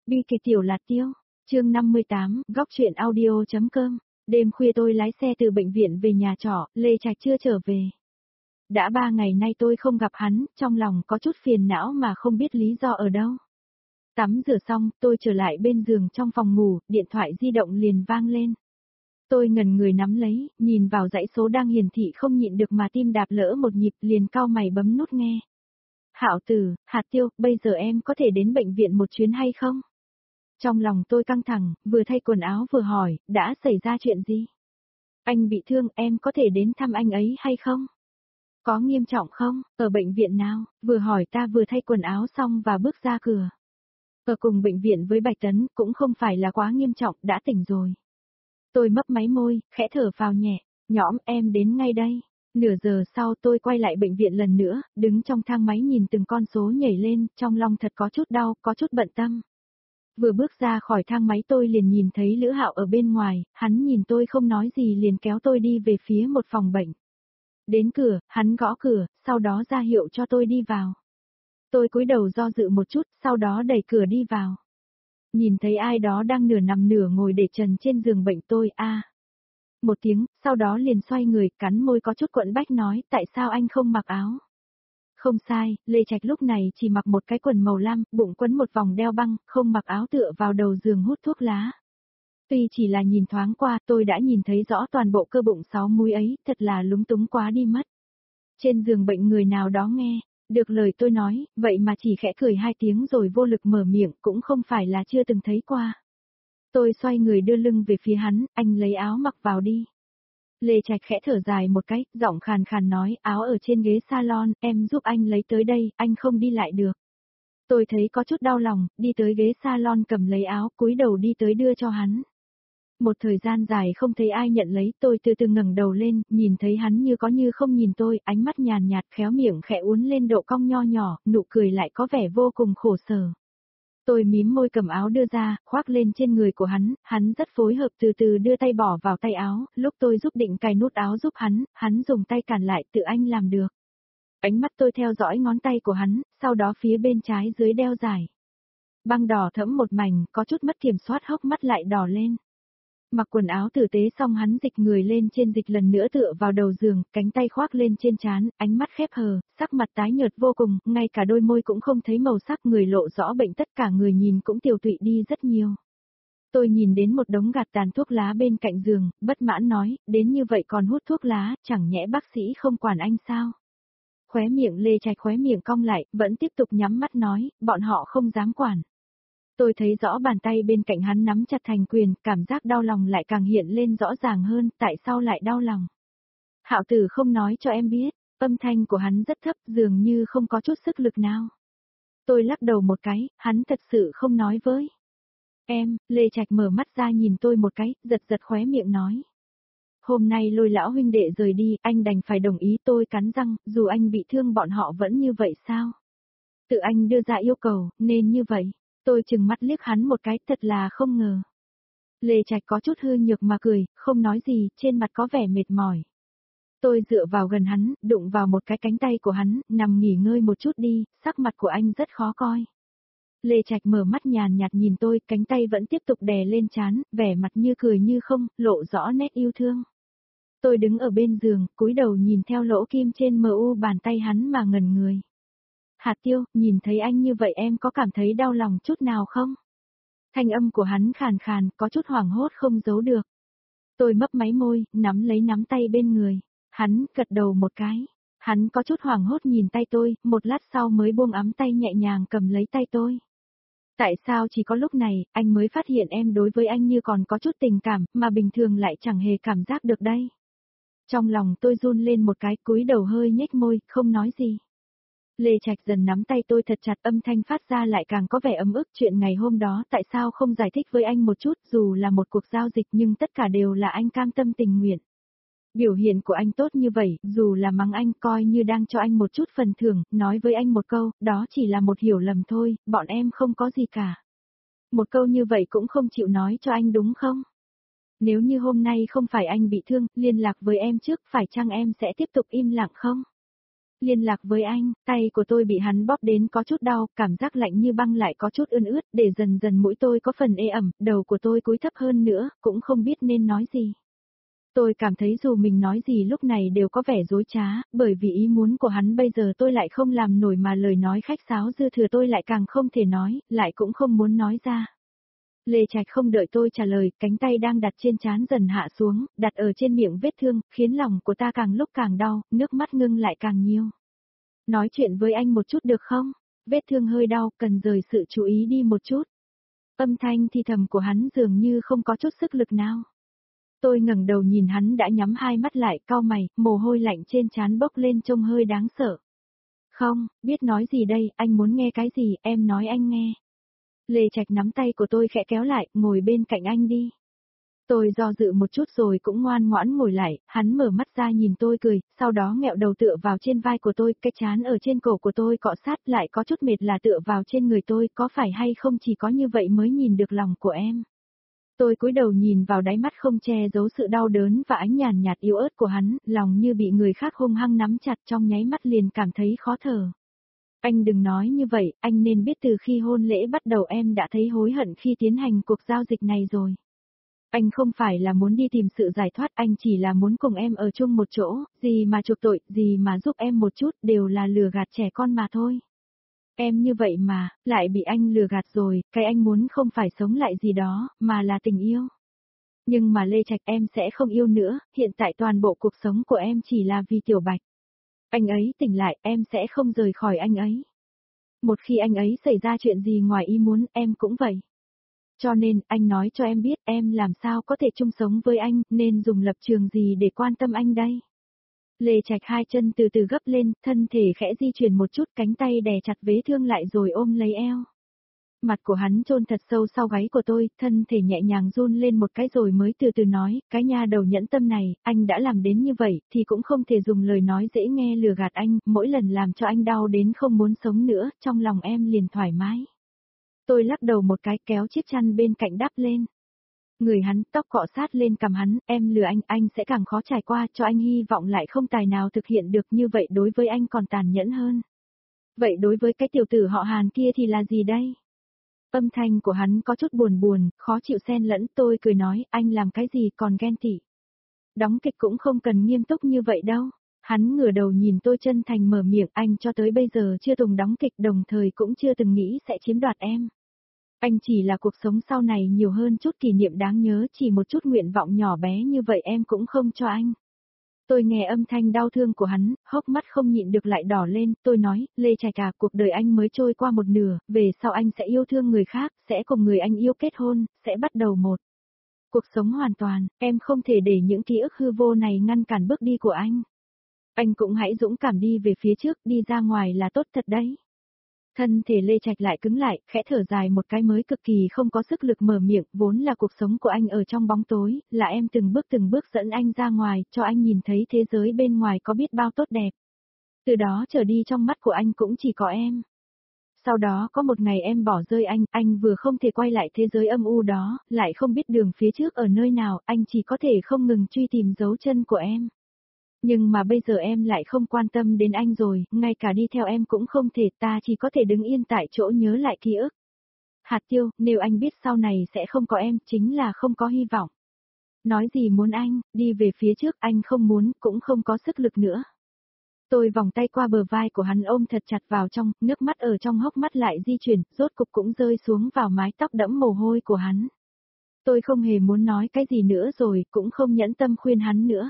Bi kịch tiểu lạt tiêu, chương 58, góc truyện audio.com. Đêm khuya tôi lái xe từ bệnh viện về nhà trọ, Lê Trạch chưa trở về. Đã 3 ngày nay tôi không gặp hắn, trong lòng có chút phiền não mà không biết lý do ở đâu. Tắm rửa xong, tôi trở lại bên giường trong phòng ngủ, điện thoại di động liền vang lên. Tôi ngẩn người nắm lấy, nhìn vào dãy số đang hiển thị không nhịn được mà tim đạp lỡ một nhịp, liền cau mày bấm nút nghe. Hạo Tử, Hạt Tiêu, bây giờ em có thể đến bệnh viện một chuyến hay không? Trong lòng tôi căng thẳng, vừa thay quần áo vừa hỏi, đã xảy ra chuyện gì? Anh bị thương, em có thể đến thăm anh ấy hay không? Có nghiêm trọng không? Ở bệnh viện nào? Vừa hỏi ta vừa thay quần áo xong và bước ra cửa. Ở cùng bệnh viện với Bạch Tấn, cũng không phải là quá nghiêm trọng, đã tỉnh rồi. Tôi mấp máy môi, khẽ thở phào nhẹ, nhõm em đến ngay đây. Nửa giờ sau tôi quay lại bệnh viện lần nữa, đứng trong thang máy nhìn từng con số nhảy lên, trong lòng thật có chút đau, có chút bận tâm. Vừa bước ra khỏi thang máy tôi liền nhìn thấy Lữ Hạo ở bên ngoài, hắn nhìn tôi không nói gì liền kéo tôi đi về phía một phòng bệnh. Đến cửa, hắn gõ cửa, sau đó ra hiệu cho tôi đi vào. Tôi cúi đầu do dự một chút, sau đó đẩy cửa đi vào. Nhìn thấy ai đó đang nửa nằm nửa ngồi để trần trên giường bệnh tôi một tiếng, sau đó liền xoay người, cắn môi có chút quẫn bách nói, tại sao anh không mặc áo? Không sai, Lê Trạch lúc này chỉ mặc một cái quần màu lam, bụng quấn một vòng đeo băng, không mặc áo tựa vào đầu giường hút thuốc lá. Tuy chỉ là nhìn thoáng qua, tôi đã nhìn thấy rõ toàn bộ cơ bụng 6 múi ấy, thật là lúng túng quá đi mất. Trên giường bệnh người nào đó nghe được lời tôi nói, vậy mà chỉ khẽ cười 2 tiếng rồi vô lực mở miệng, cũng không phải là chưa từng thấy qua. Tôi xoay người đưa lưng về phía hắn, anh lấy áo mặc vào đi. Lê Trạch khẽ thở dài một cái, giọng khàn khàn nói, áo ở trên ghế salon, em giúp anh lấy tới đây, anh không đi lại được. Tôi thấy có chút đau lòng, đi tới ghế salon cầm lấy áo, cúi đầu đi tới đưa cho hắn. Một thời gian dài không thấy ai nhận lấy, tôi từ từ ngẩng đầu lên, nhìn thấy hắn như có như không nhìn tôi, ánh mắt nhàn nhạt khéo miệng khẽ uốn lên độ cong nho nhỏ, nụ cười lại có vẻ vô cùng khổ sở. Tôi mím môi cầm áo đưa ra, khoác lên trên người của hắn rất phối hợp từ từ đưa tay bỏ vào tay áo, lúc tôi giúp định cài nút áo giúp hắn dùng tay cản lại tự anh làm được. Ánh mắt tôi theo dõi ngón tay của hắn, sau đó phía bên trái dưới đeo dài. Băng đỏ thẫm một mảnh, có chút mất kiểm soát hốc mắt lại đỏ lên. Mặc quần áo tử tế xong hắn dịch người lên trên dịch lần nữa tựa vào đầu giường, cánh tay khoác lên trên trán, ánh mắt khép hờ, sắc mặt tái nhợt vô cùng, ngay cả đôi môi cũng không thấy màu sắc, người lộ rõ bệnh, tất cả người nhìn cũng tiều tụy đi rất nhiều. Tôi nhìn đến một đống gạt tàn thuốc lá bên cạnh giường, bất mãn nói, đến như vậy còn hút thuốc lá, chẳng nhẽ bác sĩ không quản anh sao? Khóe miệng Lê Trạch khóe miệng cong lại, vẫn tiếp tục nhắm mắt nói, bọn họ không dám quản. Tôi thấy rõ bàn tay bên cạnh hắn nắm chặt thành quyền, cảm giác đau lòng lại càng hiện lên rõ ràng hơn, tại sao lại đau lòng? Hạo Tử không nói cho em biết, âm thanh của hắn rất thấp, dường như không có chút sức lực nào. Tôi lắc đầu một cái, hắn thật sự không nói với em. Lê Trạch mở mắt ra nhìn tôi một cái, giật giật khóe miệng nói. Hôm nay Lôi lão huynh đệ rời đi, anh đành phải đồng ý. Tôi cắn răng, dù anh bị thương bọn họ vẫn như vậy sao? Tự anh đưa ra yêu cầu, nên như vậy. Tôi chừng mắt liếc hắn một cái, thật là không ngờ. Lê Trạch có chút hư nhược mà cười, không nói gì, trên mặt có vẻ mệt mỏi. Tôi dựa vào gần hắn, đụng vào một cái cánh tay của hắn, nằm nghỉ ngơi một chút đi, sắc mặt của anh rất khó coi. Lê Trạch mở mắt nhàn nhạt nhìn tôi, cánh tay vẫn tiếp tục đè lên trán, vẻ mặt như cười như không, lộ rõ nét yêu thương. Tôi đứng ở bên giường, cúi đầu nhìn theo lỗ kim trên mu bàn tay hắn mà ngẩn người. Hạt Tiêu, nhìn thấy anh như vậy em có cảm thấy đau lòng chút nào không? Thanh âm của hắn khàn khàn, có chút hoảng hốt không giấu được. Tôi mấp máy môi, nắm lấy nắm tay bên người. Hắn gật đầu một cái. Hắn có chút hoảng hốt nhìn tay tôi, một lát sau mới buông ấm tay nhẹ nhàng cầm lấy tay tôi. Tại sao chỉ có lúc này, anh mới phát hiện em đối với anh như còn có chút tình cảm, mà bình thường lại chẳng hề cảm giác được đây? Trong lòng tôi run lên một cái, cúi đầu hơi nhếch môi, không nói gì. Lê Trạch dần nắm tay tôi thật chặt, âm thanh phát ra lại càng có vẻ ấm ức. Chuyện ngày hôm đó tại sao không giải thích với anh một chút, dù là một cuộc giao dịch nhưng tất cả đều là anh cam tâm tình nguyện. Biểu hiện của anh tốt như vậy, dù là mắng anh coi như đang cho anh một chút phần thưởng, nói với anh một câu, đó chỉ là một hiểu lầm thôi, bọn em không có gì cả. Một câu như vậy cũng không chịu nói cho anh đúng không? Nếu như hôm nay không phải anh bị thương, liên lạc với em trước, phải chăng em sẽ tiếp tục im lặng không? Liên lạc với anh, tay của tôi bị hắn bóp đến có chút đau, cảm giác lạnh như băng lại có chút ươn ướt, để dần dần mũi tôi có phần ê ẩm, đầu của tôi cúi thấp hơn nữa, cũng không biết nên nói gì. Tôi cảm thấy dù mình nói gì lúc này đều có vẻ dối trá, bởi vì ý muốn của hắn bây giờ tôi lại không làm nổi mà lời nói khách sáo dư thừa tôi lại càng không thể nói, lại cũng không muốn nói ra. Lê Trạch không đợi tôi trả lời, cánh tay đang đặt trên trán dần hạ xuống, đặt ở trên miệng vết thương, khiến lòng của ta càng lúc càng đau, nước mắt ngưng lại càng nhiều. Nói chuyện với anh một chút được không? Vết thương hơi đau, cần rời sự chú ý đi một chút. Âm thanh thì thầm của hắn dường như không có chút sức lực nào. Tôi ngẩng đầu nhìn hắn đã nhắm hai mắt lại, cau mày, mồ hôi lạnh trên trán bốc lên trông hơi đáng sợ. Không, biết nói gì đây, anh muốn nghe cái gì, em nói anh nghe. Lê Trạch nắm tay của tôi khẽ kéo lại, ngồi bên cạnh anh đi. Tôi do dự một chút rồi cũng ngoan ngoãn ngồi lại, hắn mở mắt ra nhìn tôi cười, sau đó nghẹo đầu tựa vào trên vai của tôi, cái trán ở trên cổ của tôi cọ sát lại có chút mệt là tựa vào trên người tôi, có phải hay không chỉ có như vậy mới nhìn được lòng của em. Tôi cúi đầu nhìn vào đáy mắt không che giấu sự đau đớn và ánh nhàn nhạt yếu ớt của hắn, lòng như bị người khác hung hăng nắm chặt trong nháy mắt liền cảm thấy khó thở. Anh đừng nói như vậy, anh nên biết từ khi hôn lễ bắt đầu em đã thấy hối hận khi tiến hành cuộc giao dịch này rồi. Anh không phải là muốn đi tìm sự giải thoát, anh chỉ là muốn cùng em ở chung một chỗ, gì mà chuộc tội, gì mà giúp em một chút, đều là lừa gạt trẻ con mà thôi. Em như vậy mà, lại bị anh lừa gạt rồi, cái anh muốn không phải sống lại gì đó, mà là tình yêu. Nhưng mà Lê Trạch em sẽ không yêu nữa, hiện tại toàn bộ cuộc sống của em chỉ là vì Tiểu Bạch. Anh ấy tỉnh lại, em sẽ không rời khỏi anh ấy. Một khi anh ấy xảy ra chuyện gì ngoài ý muốn, em cũng vậy. Cho nên, anh nói cho em biết em làm sao có thể chung sống với anh, nên dùng lập trường gì để quan tâm anh đây. Lê Trạch hai chân từ từ gấp lên, thân thể khẽ di chuyển một chút, cánh tay đè chặt vết thương lại rồi ôm lấy eo. Mặt của hắn chôn thật sâu sau gáy của tôi, thân thể nhẹ nhàng run lên một cái rồi mới từ từ nói, cái nha đầu nhẫn tâm này, anh đã làm đến như vậy, thì cũng không thể dùng lời nói dễ nghe lừa gạt anh, mỗi lần làm cho anh đau đến không muốn sống nữa, trong lòng em liền thoải mái. Tôi lắc đầu một cái kéo chiếc chăn bên cạnh đắp lên. Người hắn, tóc cọ sát lên cằm hắn, em lừa anh sẽ càng khó trải qua, cho anh hy vọng lại không tài nào thực hiện được, như vậy đối với anh còn tàn nhẫn hơn. Vậy đối với cái tiểu tử họ Hàn kia thì là gì đây? Âm thanh của hắn có chút buồn buồn, khó chịu xen lẫn, tôi cười nói, anh làm cái gì còn ghen tị. Đóng kịch cũng không cần nghiêm túc như vậy đâu. Hắn ngửa đầu nhìn tôi chân thành mở miệng, anh cho tới bây giờ chưa từng đóng kịch, đồng thời cũng chưa từng nghĩ sẽ chiếm đoạt em. Anh chỉ là cuộc sống sau này nhiều hơn chút kỷ niệm đáng nhớ, chỉ một chút nguyện vọng nhỏ bé như vậy em cũng không cho anh. Tôi nghe âm thanh đau thương của hắn, hốc mắt không nhịn được lại đỏ lên, tôi nói, Lê Trạch à, cuộc đời anh mới trôi qua một nửa, về sau anh sẽ yêu thương người khác, sẽ cùng người anh yêu kết hôn, sẽ bắt đầu một cuộc sống hoàn toàn, em không thể để những ký ức hư vô này ngăn cản bước đi của anh. Anh cũng hãy dũng cảm đi về phía trước, đi ra ngoài là tốt thật đấy. Thân thể Lê Trạch lại cứng lại, khẽ thở dài một cái mới cực kỳ không có sức lực mở miệng, vốn là cuộc sống của anh ở trong bóng tối, là em từng bước dẫn anh ra ngoài, cho anh nhìn thấy thế giới bên ngoài có biết bao tốt đẹp. Từ đó trở đi trong mắt của anh cũng chỉ có em. Sau đó có một ngày em bỏ rơi anh vừa không thể quay lại thế giới âm u đó, lại không biết đường phía trước ở nơi nào, anh chỉ có thể không ngừng truy tìm dấu chân của em. Nhưng mà bây giờ em lại không quan tâm đến anh rồi, ngay cả đi theo em cũng không thể, ta chỉ có thể đứng yên tại chỗ nhớ lại ký ức. Hạt Tiêu, nếu anh biết sau này sẽ không có em, chính là không có hy vọng. Nói gì muốn anh, đi về phía trước, anh không muốn, cũng không có sức lực nữa. Tôi vòng tay qua bờ vai của hắn ôm thật chặt vào trong, nước mắt ở trong hốc mắt lại di chuyển, rốt cục cũng rơi xuống vào mái tóc đẫm mồ hôi của hắn. Tôi không hề muốn nói cái gì nữa rồi, cũng không nhẫn tâm khuyên hắn nữa.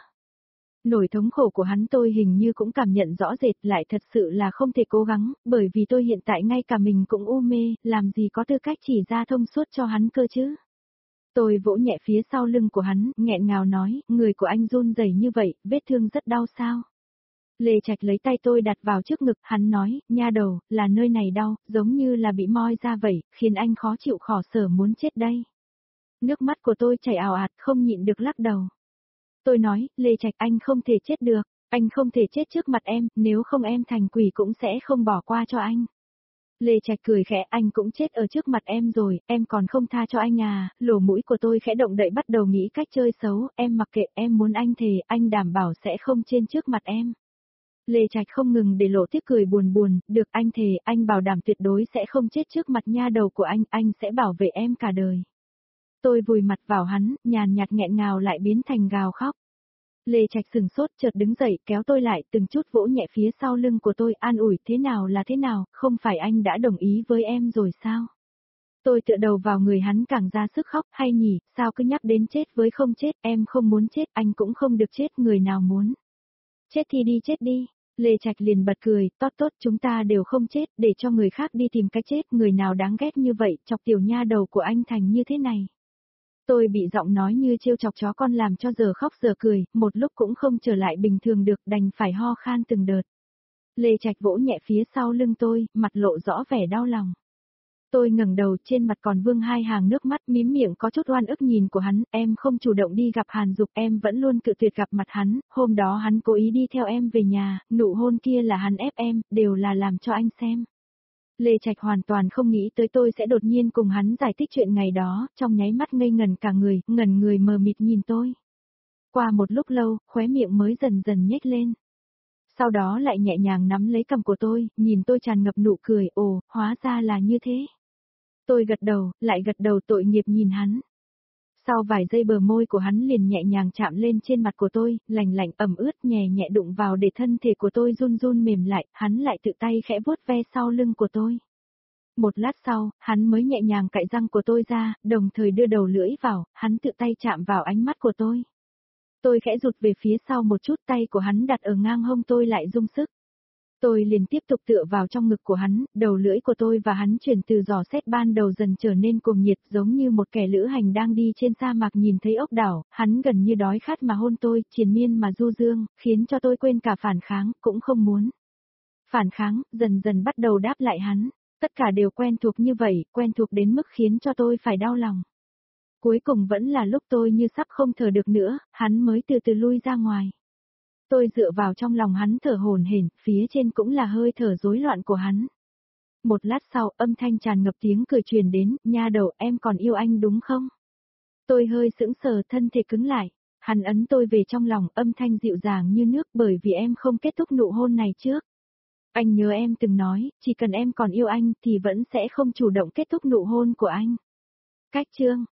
Nỗi thống khổ của hắn tôi hình như cũng cảm nhận rõ rệt, lại thật sự là không thể cố gắng, bởi vì tôi hiện tại ngay cả mình cũng u mê, làm gì có tư cách chỉ ra thông suốt cho hắn cơ chứ. Tôi vỗ nhẹ phía sau lưng của hắn, nghẹn ngào nói, người của anh run rẩy như vậy, vết thương rất đau sao. Lê Trạch lấy tay tôi đặt vào trước ngực, hắn nói, nha đầu, là nơi này đau, giống như là bị moi ra vậy, khiến anh khó chịu khổ sở muốn chết đây. Nước mắt của tôi chảy ào ạt, không nhịn được lắc đầu. Tôi nói, Lê Trạch anh không thể chết được, anh không thể chết trước mặt em, nếu không em thành quỷ cũng sẽ không bỏ qua cho anh. Lê Trạch cười khẽ, anh cũng chết ở trước mặt em rồi, em còn không tha cho anh à, lỗ mũi của tôi khẽ động đậy bắt đầu nghĩ cách chơi xấu, em mặc kệ, em muốn anh thề, anh đảm bảo sẽ không trên trước mặt em. Lê Trạch không ngừng để lộ tiếp cười buồn buồn, được anh thề, anh bảo đảm tuyệt đối sẽ không chết trước mặt nha đầu của anh sẽ bảo vệ em cả đời. Tôi vùi mặt vào hắn, nhàn nhạt nghẹn ngào lại biến thành gào khóc. Lê Trạch sừng sốt chợt đứng dậy kéo tôi lại từng chút vỗ nhẹ phía sau lưng của tôi an ủi thế nào là thế nào, không phải anh đã đồng ý với em rồi sao? Tôi tựa đầu vào người hắn càng ra sức khóc hay nhỉ, sao cứ nhắc đến chết với không chết, em không muốn chết, anh cũng không được chết, người nào muốn. Chết thì đi chết đi. Lê Trạch liền bật cười, tốt tốt chúng ta đều không chết, để cho người khác đi tìm cái chết, người nào đáng ghét như vậy, chọc tiểu nha đầu của anh thành như thế này. Tôi bị giọng nói như trêu chọc chó con làm cho giờ khóc giờ cười, một lúc cũng không trở lại bình thường được, đành phải ho khan từng đợt. Lê Trạch vỗ nhẹ phía sau lưng tôi, mặt lộ rõ vẻ đau lòng. Tôi ngẩng đầu trên mặt còn vương hai hàng nước mắt mím miệng có chút oan ức nhìn của hắn, em không chủ động đi gặp Hàn Dục, em vẫn luôn cự tuyệt gặp mặt hắn, hôm đó hắn cố ý đi theo em về nhà, nụ hôn kia là hắn ép em, đều là làm cho anh xem. Lê Trạch hoàn toàn không nghĩ tới tôi sẽ đột nhiên cùng hắn giải thích chuyện ngày đó, trong nháy mắt ngây ngần cả người, ngẩn người mờ mịt nhìn tôi. Qua một lúc lâu, khóe miệng mới dần dần nhếch lên. Sau đó lại nhẹ nhàng nắm lấy cằm của tôi, nhìn tôi tràn ngập nụ cười, ồ, hóa ra là như thế. Tôi gật đầu, lại gật đầu tội nghiệp nhìn hắn. Sau vài giây bờ môi của hắn liền nhẹ nhàng chạm lên trên mặt của tôi, lành lạnh ẩm ướt nhẹ nhẹ đụng vào để thân thể của tôi run run mềm lại, hắn lại tự tay khẽ vuốt ve sau lưng của tôi. Một lát sau, hắn mới nhẹ nhàng cạy răng của tôi ra, đồng thời đưa đầu lưỡi vào, hắn tự tay chạm vào ánh mắt của tôi. Tôi khẽ rụt về phía sau một chút, tay của hắn đặt ở ngang hông tôi lại rung sức. Tôi liền tiếp tục tựa vào trong ngực của hắn, đầu lưỡi của tôi và hắn chuyển từ dò xét ban đầu dần trở nên cuồng nhiệt giống như một kẻ lữ hành đang đi trên sa mạc nhìn thấy ốc đảo, hắn gần như đói khát mà hôn tôi, triền miên mà du dương, khiến cho tôi quên cả phản kháng, cũng không muốn. Phản kháng, dần dần bắt đầu đáp lại hắn, tất cả đều quen thuộc như vậy, quen thuộc đến mức khiến cho tôi phải đau lòng. Cuối cùng vẫn là lúc tôi như sắp không thở được nữa, hắn mới từ từ lui ra ngoài. Tôi dựa vào trong lòng hắn thở hổn hển, phía trên cũng là hơi thở rối loạn của hắn. Một lát sau, âm thanh tràn ngập tiếng cười truyền đến, nha đầu em còn yêu anh đúng không? Tôi hơi sững sờ thân thể cứng lại. Hắn ấn tôi về trong lòng, âm thanh dịu dàng như nước bởi vì em không kết thúc nụ hôn này trước. Anh nhớ em từng nói, chỉ cần em còn yêu anh thì vẫn sẽ không chủ động kết thúc nụ hôn của anh. Cách chương